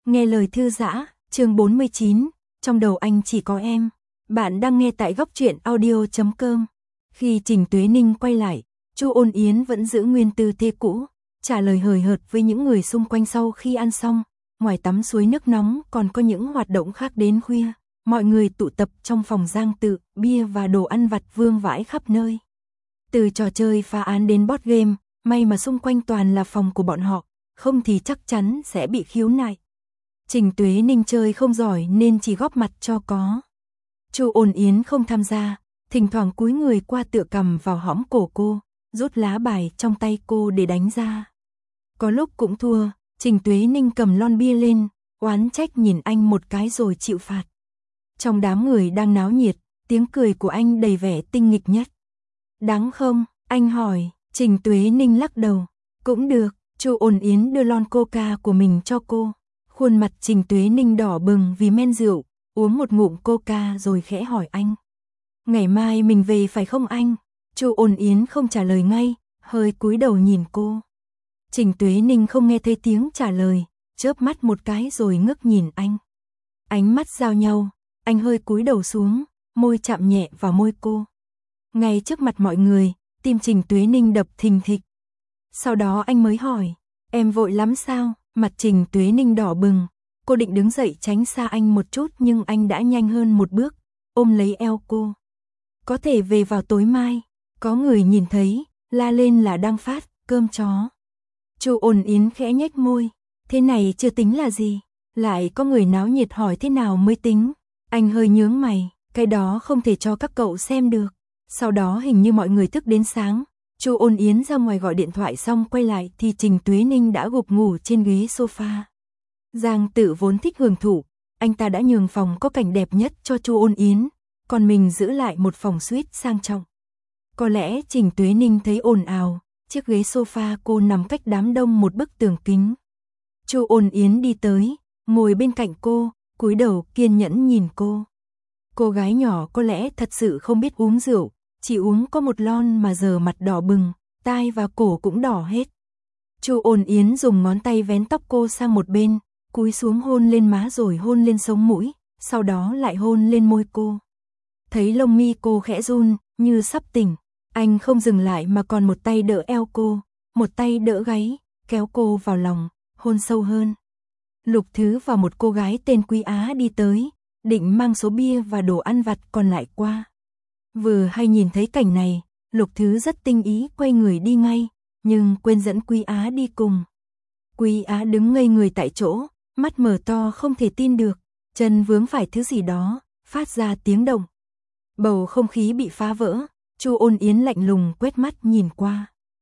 Nghe lời thư giã, chương 49, trong đầu anh chỉ có em. Bạn đang nghe tại góc truyện audio.com. Khi Trình Tuế Ninh quay lại, Chu Ôn Yến vẫn giữ nguyên tư thế cũ, trả lời hời hợt với những người xung quanh sau khi ăn xong. Ngoài tắm suối nước nóng còn có những hoạt động khác đến khuya. Mọi người tụ tập trong phòng giang tự, bia và đồ ăn vặt vương vãi khắp nơi. Từ trò chơi phá án đến board game, may mà xung quanh toàn là phòng của bọn họ, không thì chắc chắn sẽ bị khiếu nại. Trình Tuế Ninh chơi không giỏi nên chỉ góp mặt cho có. Chu Ôn Yến không tham gia, thỉnh thoảng cúi người qua tựa cằm vào hõm cổ cô, rút lá bài trong tay cô để đánh ra. Có lúc cũng thua, Trình Tuế Ninh cầm lon bia lên, oán trách nhìn anh một cái rồi chịu phạt. Trong đám người đang náo nhiệt, tiếng cười của anh đầy vẻ tinh nghịch nhất. Đáng không? Anh hỏi. Trình Tuế Ninh lắc đầu. Cũng được. Chu Ôn Yến đưa lon coca của mình cho cô. Khuôn mặt Trình Tuế Ninh đỏ bừng vì men rượu, uống một ngụm coca rồi khẽ hỏi anh. Ngày mai mình về phải không anh? Chu Ôn Yến không trả lời ngay, hơi cúi đầu nhìn cô. Trình Tuế Ninh không nghe thấy tiếng trả lời, chớp mắt một cái rồi ngước nhìn anh. Ánh mắt giao nhau, anh hơi cúi đầu xuống, môi chạm nhẹ vào môi cô. Ngay trước mặt mọi người, tim Trình Tuế Ninh đập thình thịch. Sau đó anh mới hỏi, em vội lắm sao? Mặt Trình Tuế Ninh đỏ bừng, cô định đứng dậy tránh xa anh một chút nhưng anh đã nhanh hơn một bước, ôm lấy eo cô. Có thể về vào tối mai, có người nhìn thấy, la lên là đang phát cơm chó. Chu Ôn Yến khẽ nhếch môi, thế này chưa tính là gì, lại có người náo nhiệt hỏi thế nào mới tính. Anh hơi nhướng mày, cái đó không thể cho các cậu xem được. Sau đó hình như mọi người thức đến sáng, Chu Ôn Yến ra ngoài gọi điện thoại xong quay lại thì Trình Tuế Ninh đã gục ngủ trên ghế sofa. Giang Tự vốn thích hưởng thụ, anh ta đã nhường phòng có cảnh đẹp nhất cho Chu Ôn Yến, còn mình giữ lại một phòng suite sang trọng. Có lẽ Trình Tuế Ninh thấy ồn ào, chiếc ghế sofa cô nằm cách đám đông một bức tường kính. Chu Ôn Yến đi tới, ngồi bên cạnh cô, cúi đầu kiên nhẫn nhìn cô. Cô gái nhỏ có lẽ thật sự không biết uống rượu, chỉ uống có một lon mà giờ mặt đỏ bừng, tai và cổ cũng đỏ hết. Chu Ôn Yến dùng ngón tay vén tóc cô sang một bên, cúi xuống hôn lên má rồi hôn lên sống mũi, sau đó lại hôn lên môi cô. Thấy lông mi cô khẽ run, như sắp tỉnh, anh không dừng lại mà còn một tay đỡ eo cô, một tay đỡ gáy, kéo cô vào lòng, hôn sâu hơn. Lục Thứ và một cô gái tên Quý Á đi tới, định mang số bia và đồ ăn vặt còn lại qua. Vừa hay nhìn thấy cảnh này, Lục Thứ rất tinh ý quay người đi ngay, nhưng quên dẫn Quý Á đi cùng. Quý Á đứng ngây người tại chỗ, mắt mở to không thể tin được, chân vướng phải thứ gì đó, phát ra tiếng động. Bầu không khí bị phá vỡ, Chu Ôn Yến lạnh lùng quét mắt nhìn qua.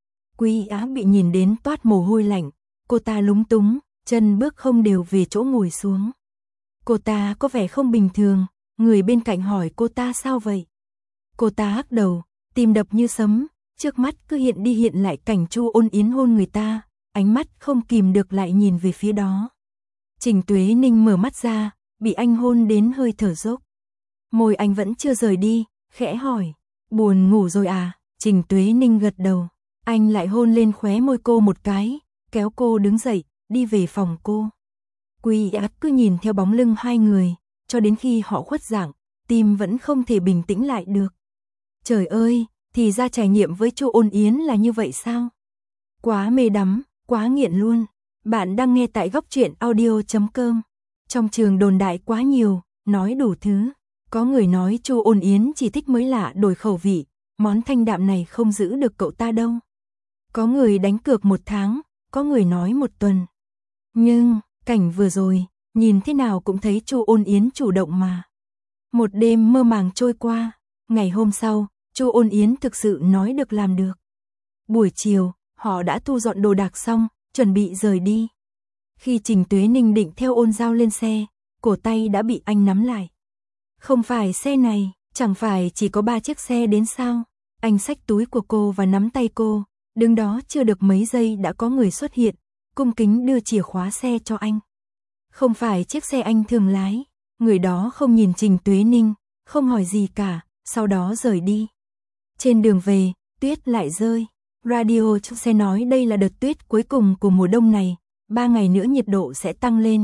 Quý Á bị nhìn đến toát mồ hôi lạnh, cô ta lúng túng, chân bước không đều về chỗ ngồi xuống. Cô ta có vẻ không bình thường, người bên cạnh hỏi cô ta sao vậy? Cô ta hắc đầu, tim đập như sấm, trước mắt cứ hiện đi hiện lại cảnh Chu Ôn Yến hôn người ta, ánh mắt không kìm được lại nhìn về phía đó. Trình Tuế Ninh mở mắt ra, bị anh hôn đến hơi thở dốc. Môi anh vẫn chưa rời đi, khẽ hỏi, buồn ngủ rồi à? Trình Tuế Ninh gật đầu, anh lại hôn lên khóe môi cô một cái, kéo cô đứng dậy, đi về phòng cô. Quý Á cứ nhìn theo bóng lưng hai người, cho đến khi họ khuất dạng, tim vẫn không thể bình tĩnh lại được. Trời ơi, thì ra trải nghiệm với Chu Ôn Yến là như vậy sao? Quá mê đắm, quá nghiện luôn. Bạn đang nghe tại góc truyện audio.com. Trong trường đồn đại quá nhiều, nói đủ thứ. Có người nói Chu Ôn Yến chỉ thích mới lạ đổi khẩu vị, món thanh đạm này không giữ được cậu ta đâu. Có người đánh cược 1 tháng, có người nói 1 tuần. Nhưng, cảnh vừa rồi, nhìn thế nào cũng thấy Chu Ôn Yến chủ động mà. Một đêm mơ màng trôi qua, ngày hôm sau, Chu Ôn Yến thực sự nói được làm được. Buổi chiều, họ đã thu dọn đồ đạc xong, chuẩn bị rời đi. Khi Trình Tuế Ninh định theo Ôn Giao lên xe, cổ tay đã bị anh nắm lại. Không phải xe này, chẳng phải chỉ có 3 chiếc xe đến sao? Anh xách túi của cô và nắm tay cô, đứng đó chưa được mấy giây đã có người xuất hiện, cung kính đưa chìa khóa xe cho anh. Không phải chiếc xe anh thường lái, người đó không nhìn Trình Tuế Ninh, không hỏi gì cả, sau đó rời đi. Trên đường về, tuyết lại rơi. Radio trong xe nói đây là đợt tuyết cuối cùng của mùa đông này, 3 ngày nữa nhiệt độ sẽ tăng lên,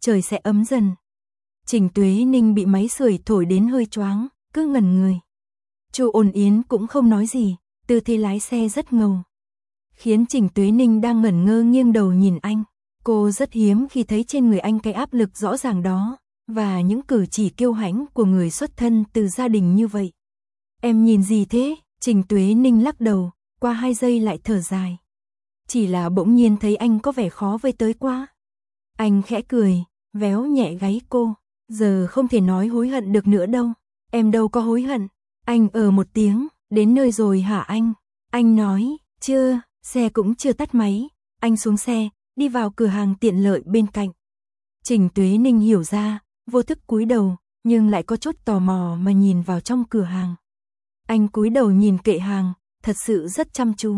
trời sẽ ấm dần. Trình Tuế Ninh bị máy sưởi thổi đến hơi choáng, cứ ngẩn người. Chu Ôn Yến cũng không nói gì, tư thế lái xe rất ngầu, khiến Trình Tuế Ninh đang ngẩn ngơ nghiêng đầu nhìn anh. Cô rất hiếm khi thấy trên người anh cái áp lực rõ ràng đó, và những cử chỉ kiêu hãnh của người xuất thân từ gia đình như vậy. Em nhìn gì thế? Trình Tuế Ninh lắc đầu, qua 2 giây lại thở dài. Chỉ là bỗng nhiên thấy anh có vẻ khó với tới quá. Anh khẽ cười, véo nhẹ gáy cô. Giờ không thể nói hối hận được nữa đâu. Em đâu có hối hận. Anh một tiếng, đến nơi rồi hả anh? Anh nói, chưa, xe cũng chưa tắt máy. Anh xuống xe, đi vào cửa hàng tiện lợi bên cạnh. Trình Tuế Ninh hiểu ra, vô thức cúi đầu, nhưng lại có chút tò mò mà nhìn vào trong cửa hàng. Anh cúi đầu nhìn kệ hàng, thật sự rất chăm chú.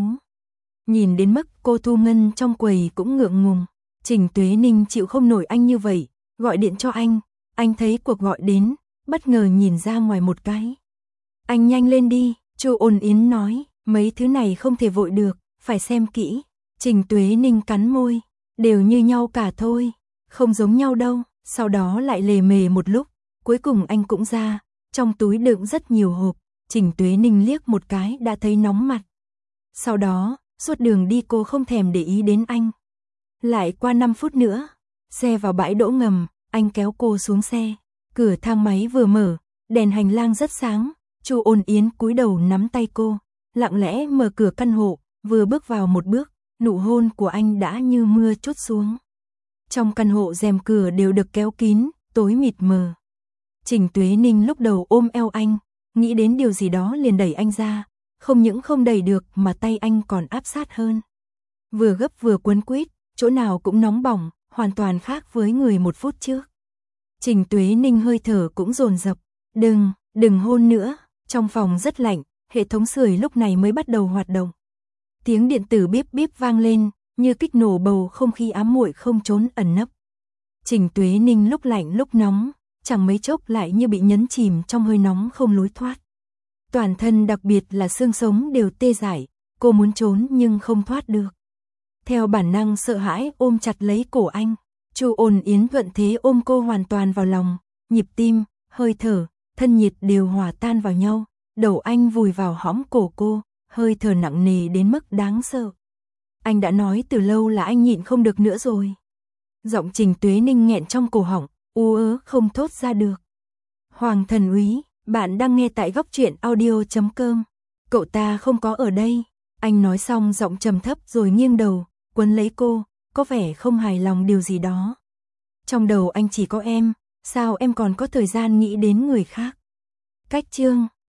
Nhìn đến mức cô Thu Ngân trong quầy cũng ngượng ngùng. Trình Tuế Ninh chịu không nổi anh như vậy, gọi điện cho anh thấy cuộc gọi đến, bất ngờ nhìn ra ngoài một cái. Anh nhanh lên đi, Chu Ôn Yến nói, mấy thứ này không thể vội được, phải xem kỹ. Trình Tuế Ninh cắn môi, đều như nhau cả thôi, không giống nhau đâu. Sau đó lại lề mề một lúc, cuối cùng anh cũng ra, trong túi đựng rất nhiều hộp. Trình Tuế Ninh liếc một cái đã thấy nóng mặt. Sau đó, suốt đường đi cô không thèm để ý đến anh. Lại qua 5 phút nữa, xe vào bãi đỗ ngầm, anh kéo cô xuống xe. Cửa thang máy vừa mở, đèn hành lang rất sáng, Chu Ôn Yến cúi đầu nắm tay cô, lặng lẽ mở cửa căn hộ, vừa bước vào một bước, nụ hôn của anh đã như mưa trút xuống. Trong căn hộ rèm cửa đều được kéo kín, tối mịt mờ. Trình Tuế Ninh lúc đầu ôm eo anh, nghĩ đến điều gì đó liền đẩy anh ra, không những không đẩy được mà tay anh còn áp sát hơn. Vừa gấp vừa quấn quýt, chỗ nào cũng nóng bỏng, hoàn toàn khác với người 1 phút trước. Trình Tuế Ninh hơi thở cũng dồn dập, đừng hôn nữa. Trong phòng rất lạnh, hệ thống sưởi lúc này mới bắt đầu hoạt động. Tiếng điện tử bíp bíp vang lên, như kích nổ bầu không khí ám muội không trốn ẩn nấp. Trình Tuế Ninh lúc lạnh lúc nóng, chẳng mấy chốc lại như bị nhấn chìm trong hơi nóng không lối thoát. Toàn thân đặc biệt là xương sống đều tê dại, cô muốn trốn nhưng không thoát được. Theo bản năng sợ hãi ôm chặt lấy cổ anh, Chu Ôn Yến thuận thế ôm cô hoàn toàn vào lòng, nhịp tim, hơi thở, thân nhiệt đều hòa tan vào nhau, đầu anh vùi vào hõm cổ cô, hơi thở nặng nề đến mức đáng sợ. Anh đã nói từ lâu là anh nhịn không được nữa rồi. Giọng Trình Tuế Ninh nghẹn trong cổ họng, u ớ không thốt ra được. Hoàng Thần Úy, bạn đang nghe tại Góc Truyện Audio.com. Cậu ta không có ở đây. Anh nói xong giọng trầm thấp rồi nghiêng đầu, quấn lấy cô, có vẻ không hài lòng điều gì đó. Trong đầu anh chỉ có em, sao em còn có thời gian nghĩ đến người khác? Cách chương